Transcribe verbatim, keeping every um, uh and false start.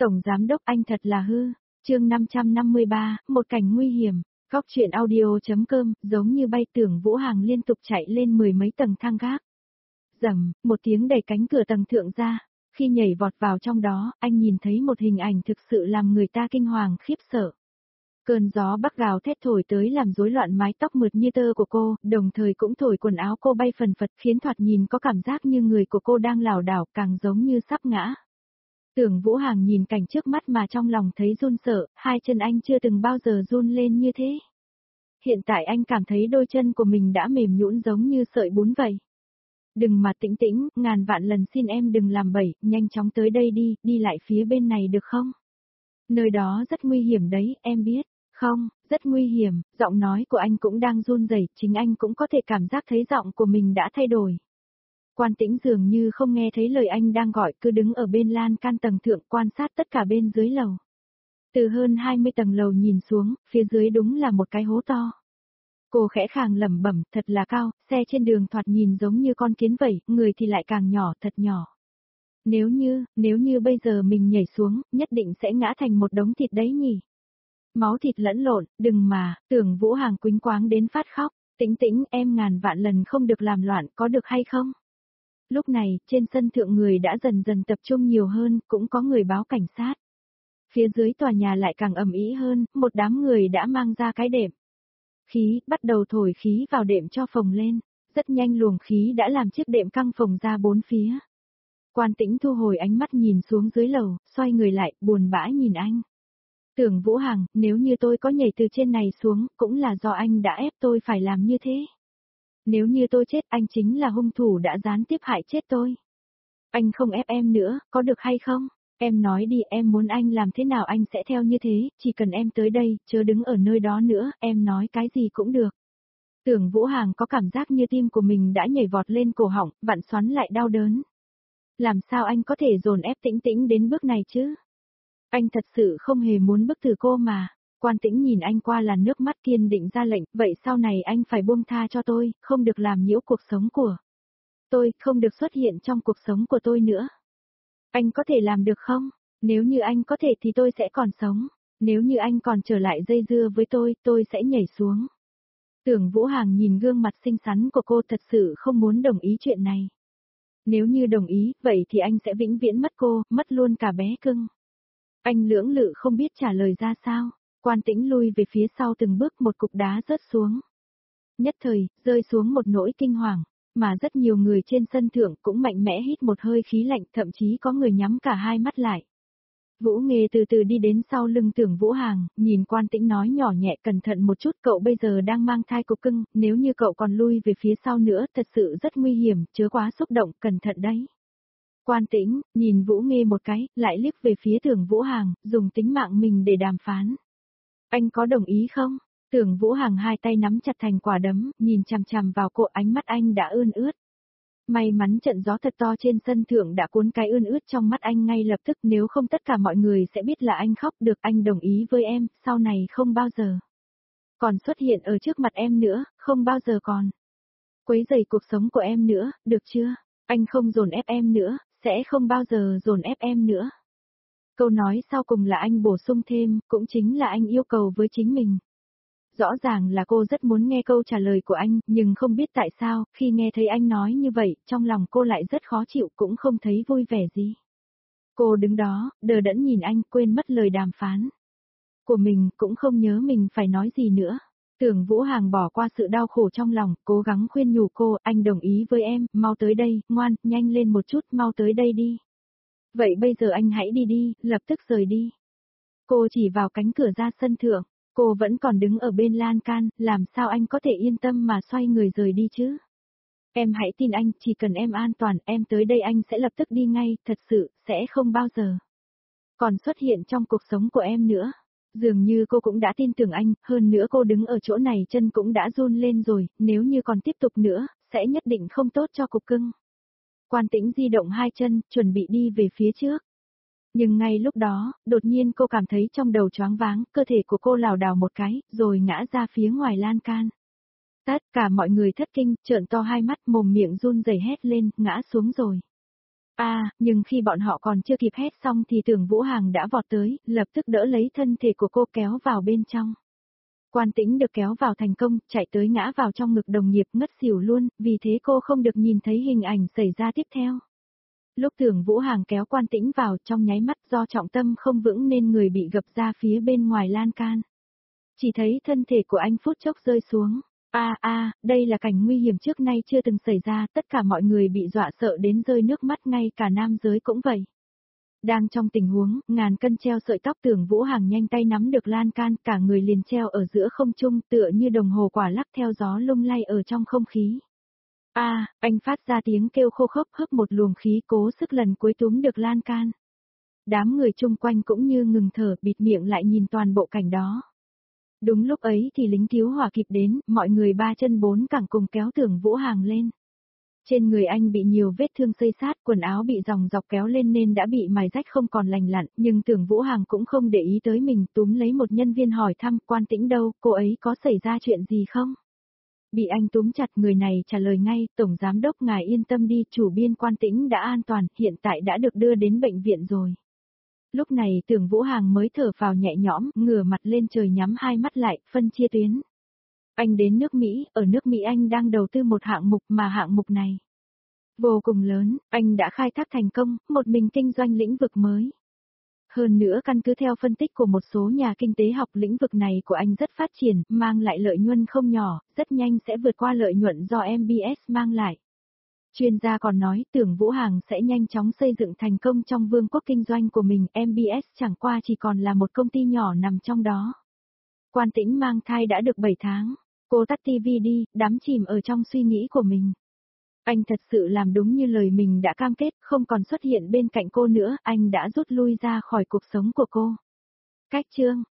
Tổng giám đốc anh thật là hư. Chương năm trăm năm mươi ba, một cảnh nguy hiểm. Góc truyện audio.com, giống như bay Tưởng Vũ Hàng liên tục chạy lên mười mấy tầng thang gác. Rầm, một tiếng đẩy cánh cửa tầng thượng ra. Khi nhảy vọt vào trong đó, anh nhìn thấy một hình ảnh thực sự làm người ta kinh hoàng khiếp sợ. Cơn gió bắc gào thét thổi tới làm rối loạn mái tóc mượt như tơ của cô, đồng thời cũng thổi quần áo cô bay phần phật, khiến thoạt nhìn có cảm giác như người của cô đang lảo đảo, càng giống như sắp ngã. Tưởng Vũ Hàng nhìn cảnh trước mắt mà trong lòng thấy run sợ, hai chân anh chưa từng bao giờ run lên như thế. Hiện tại anh cảm thấy đôi chân của mình đã mềm nhũn giống như sợi bún vậy. Đừng mà Tĩnh Tĩnh, ngàn vạn lần xin em đừng làm bậy, nhanh chóng tới đây đi, đi lại phía bên này được không? Nơi đó rất nguy hiểm đấy, em biết. Không, rất nguy hiểm, giọng nói của anh cũng đang run rẩy, chính anh cũng có thể cảm giác thấy giọng của mình đã thay đổi. Quan Tĩnh dường như không nghe thấy lời anh đang gọi, cứ đứng ở bên lan can tầng thượng quan sát tất cả bên dưới lầu. Từ hơn hai mươi tầng lầu nhìn xuống, phía dưới đúng là một cái hố to. Cô khẽ khàng lẩm bẩm, thật là cao, xe trên đường thoạt nhìn giống như con kiến vậy, người thì lại càng nhỏ, thật nhỏ. Nếu như, nếu như bây giờ mình nhảy xuống, nhất định sẽ ngã thành một đống thịt đấy nhỉ. Máu thịt lẫn lộn, đừng mà, Tưởng Vũ Hàng quýnh quáng đến phát khóc, Tĩnh Tĩnh, em ngàn vạn lần không được làm loạn, có được hay không? Lúc này, trên sân thượng người đã dần dần tập trung nhiều hơn, cũng có người báo cảnh sát. Phía dưới tòa nhà lại càng ầm ĩ hơn, một đám người đã mang ra cái đệm. Khí, bắt đầu thổi khí vào đệm cho phồng lên, rất nhanh luồng khí đã làm chiếc đệm căng phồng ra bốn phía. Quan Tĩnh thu hồi ánh mắt nhìn xuống dưới lầu, xoay người lại, buồn bã nhìn anh. Tưởng Vũ Hàng, nếu như tôi có nhảy từ trên này xuống, cũng là do anh đã ép tôi phải làm như thế. Nếu như tôi chết, anh chính là hung thủ đã gián tiếp hại chết tôi. Anh không ép em nữa, có được hay không? Em nói đi, em muốn anh làm thế nào anh sẽ theo như thế, chỉ cần em tới đây, chớ đứng ở nơi đó nữa, em nói cái gì cũng được. Tưởng Vũ Hàng có cảm giác như tim của mình đã nhảy vọt lên cổ họng, vặn xoắn lại đau đớn. Làm sao anh có thể dồn ép Tĩnh Tĩnh đến bước này chứ? Anh thật sự không hề muốn bức tử cô mà. Quan Tĩnh nhìn anh qua làn nước mắt kiên định ra lệnh, vậy sau này anh phải buông tha cho tôi, không được làm nhiễu cuộc sống của tôi, không được xuất hiện trong cuộc sống của tôi nữa. Anh có thể làm được không? Nếu như anh có thể thì tôi sẽ còn sống. Nếu như anh còn trở lại dây dưa với tôi, tôi sẽ nhảy xuống. Tưởng Vũ Hàng nhìn gương mặt xinh xắn của cô thật sự không muốn đồng ý chuyện này. Nếu như đồng ý, vậy thì anh sẽ vĩnh viễn mất cô, mất luôn cả bé cưng. Anh lưỡng lự không biết trả lời ra sao. Quan Tĩnh lui về phía sau từng bước, một cục đá rớt xuống. Nhất thời, rơi xuống một nỗi kinh hoàng, mà rất nhiều người trên sân thượng cũng mạnh mẽ hít một hơi khí lạnh, thậm chí có người nhắm cả hai mắt lại. Vũ Nghê từ từ đi đến sau lưng Tưởng Vũ Hàng, nhìn Quan Tĩnh nói nhỏ nhẹ, cẩn thận một chút, cậu bây giờ đang mang thai cục cưng, nếu như cậu còn lui về phía sau nữa thật sự rất nguy hiểm, chớ quá xúc động, cẩn thận đấy. Quan Tĩnh, nhìn Vũ Nghê một cái, lại liếc về phía Tưởng Vũ Hàng, dùng tính mạng mình để đàm phán. Anh có đồng ý không? Tưởng Vũ Hàng hai tay nắm chặt thành quả đấm, nhìn chằm chằm vào cô, ánh mắt anh đã ươn ướt. May mắn trận gió thật to trên sân thượng đã cuốn cái ươn ướt trong mắt anh ngay lập tức, nếu không tất cả mọi người sẽ biết là anh khóc. Được, anh đồng ý với em, sau này không bao giờ còn xuất hiện ở trước mặt em nữa, không bao giờ còn quấy rầy cuộc sống của em nữa, được chưa? Anh không dồn ép em nữa, sẽ không bao giờ dồn ép em nữa. Câu nói sau cùng là anh bổ sung thêm, cũng chính là anh yêu cầu với chính mình. Rõ ràng là cô rất muốn nghe câu trả lời của anh, nhưng không biết tại sao, khi nghe thấy anh nói như vậy, trong lòng cô lại rất khó chịu, cũng không thấy vui vẻ gì. Cô đứng đó, đờ đẫn nhìn anh, quên mất lời đàm phán của mình, cũng không nhớ mình phải nói gì nữa. Tưởng Vũ Hàng bỏ qua sự đau khổ trong lòng, cố gắng khuyên nhủ cô, anh đồng ý với em, mau tới đây, ngoan, nhanh lên một chút, mau tới đây đi. Vậy bây giờ anh hãy đi đi, lập tức rời đi. Cô chỉ vào cánh cửa ra sân thượng, cô vẫn còn đứng ở bên lan can, làm sao anh có thể yên tâm mà xoay người rời đi chứ? Em hãy tin anh, chỉ cần em an toàn, em tới đây anh sẽ lập tức đi ngay, thật sự, sẽ không bao giờ còn xuất hiện trong cuộc sống của em nữa. Dường như cô cũng đã tin tưởng anh, hơn nữa cô đứng ở chỗ này chân cũng đã run lên rồi, nếu như còn tiếp tục nữa, sẽ nhất định không tốt cho cục cưng. Quan Tĩnh di động hai chân, chuẩn bị đi về phía trước. Nhưng ngay lúc đó, đột nhiên cô cảm thấy trong đầu choáng váng, cơ thể của cô lảo đảo một cái, rồi ngã ra phía ngoài lan can. Tất cả mọi người thất kinh, trợn to hai mắt, mồm miệng run rẩy hét lên, ngã xuống rồi. À, nhưng khi bọn họ còn chưa kịp hét xong thì Tưởng Vũ Hằng đã vọt tới, lập tức đỡ lấy thân thể của cô kéo vào bên trong. Quan Tĩnh được kéo vào thành công, chạy tới ngã vào trong ngực đồng nghiệp ngất xỉu luôn, vì thế cô không được nhìn thấy hình ảnh xảy ra tiếp theo. Lúc Tưởng Vũ Hằng kéo Quan Tĩnh vào trong nháy mắt do trọng tâm không vững nên người bị gập ra phía bên ngoài lan can. Chỉ thấy thân thể của anh phút chốc rơi xuống. A a, đây là cảnh nguy hiểm trước nay chưa từng xảy ra, tất cả mọi người bị dọa sợ đến rơi nước mắt, ngay cả nam giới cũng vậy. Đang trong tình huống, ngàn cân treo sợi tóc, Tưởng Vũ Hằng nhanh tay nắm được lan can, cả người liền treo ở giữa không trung, tựa như đồng hồ quả lắc theo gió lung lay ở trong không khí. A, anh phát ra tiếng kêu khô khốc, hấp một luồng khí, cố sức lần cuối túm được lan can. Đám người chung quanh cũng như ngừng thở, bịt miệng lại nhìn toàn bộ cảnh đó. Đúng lúc ấy thì lính cứu hỏa kịp đến, mọi người ba chân bốn cẳng cùng kéo Tưởng Vũ Hằng lên. Trên người anh bị nhiều vết thương xây sát, quần áo bị dòng dọc kéo lên nên đã bị mài rách không còn lành lặn, nhưng Tưởng Vũ Hằng cũng không để ý tới mình, túm lấy một nhân viên hỏi thăm, Quan Tĩnh đâu, cô ấy có xảy ra chuyện gì không? Bị anh túm chặt, người này trả lời ngay, Tổng Giám Đốc ngài yên tâm đi, chủ biên Quan Tĩnh đã an toàn, hiện tại đã được đưa đến bệnh viện rồi. Lúc này Tưởng Vũ Hằng mới thở vào nhẹ nhõm, ngửa mặt lên trời nhắm hai mắt lại, phân chia tuyến. Anh đến nước Mỹ, ở nước Mỹ anh đang đầu tư một hạng mục mà hạng mục này vô cùng lớn, anh đã khai thác thành công, một mình kinh doanh lĩnh vực mới. Hơn nữa căn cứ theo phân tích của một số nhà kinh tế học, lĩnh vực này của anh rất phát triển, mang lại lợi nhuận không nhỏ, rất nhanh sẽ vượt qua lợi nhuận do em bê ét mang lại. Chuyên gia còn nói Tưởng Vũ Hằng sẽ nhanh chóng xây dựng thành công trong vương quốc kinh doanh của mình, em bê ét chẳng qua chỉ còn là một công ty nhỏ nằm trong đó. Quan Tĩnh mang thai đã được bảy tháng, cô tắt tivi đi, đắm chìm ở trong suy nghĩ của mình. Anh thật sự làm đúng như lời mình đã cam kết, không còn xuất hiện bên cạnh cô nữa, anh đã rút lui ra khỏi cuộc sống của cô. Cách chương